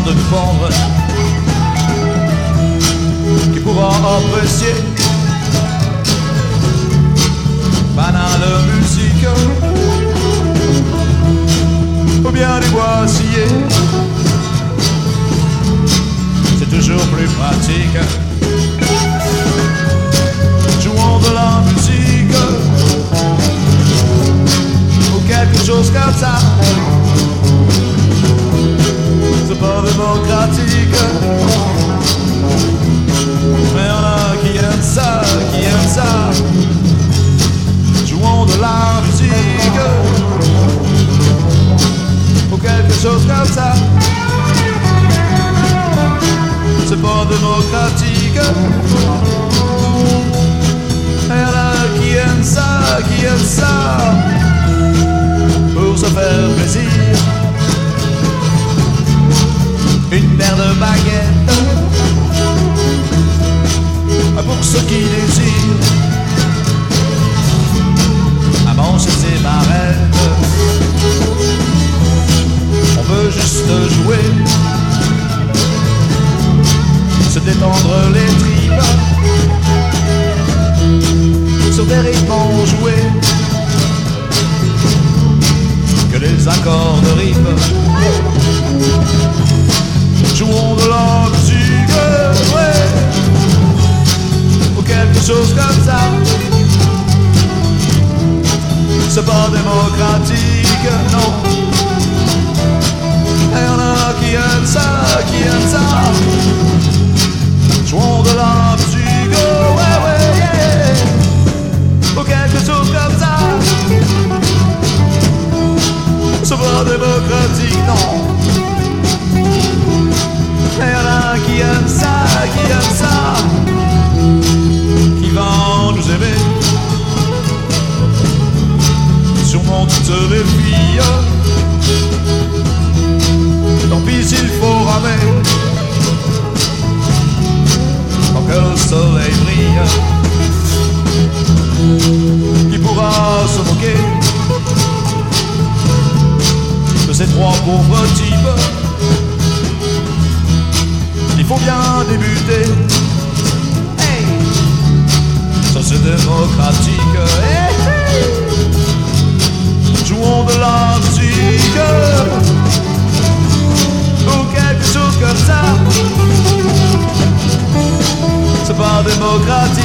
de nous pendre, qui pourra apprécier banal de musique ou bien des bois sciés. C'est toujours plus pratique. Jouons de la musique ou quelque chose comme ça. C'est pas démocratique, mais y'en a qui aiment ça, qui aiment ça. Jouons de la musique ou quelque chose comme ça. C'est pas démocratique, mais y'en a qui aiment ça, qui aiment ça, pour se faire plaisir. Une paire de baguettes pour ceux qui désirent à manger ses barrettes. On veut juste jouer, se détendre les tripes sur des rythmes enjoués, que les accords de rime. Jouons de la musique, ouais, ou quelque chose comme ça. C'est pas démocratique, non. Et y'en a qui aiment ça, qui aiment ça. Jouons de la musique, ouais, ouais, yeah, ou quelque chose comme ça. C'est pas démocratique, non. Et y'en a qui aiment ça, qui aiment ça, qui vont nous aimer. Sûrement toutes les filles, tant pis s'il faut ramer, tant que le soleil brille. Qui pourra se moquer de ces trois pauvres types? Il faut bien débuter. Hey, ça c'est démocratique. Hey, hey. Jouons de la musique ou quelque chose comme ça. C'est pas démocratique.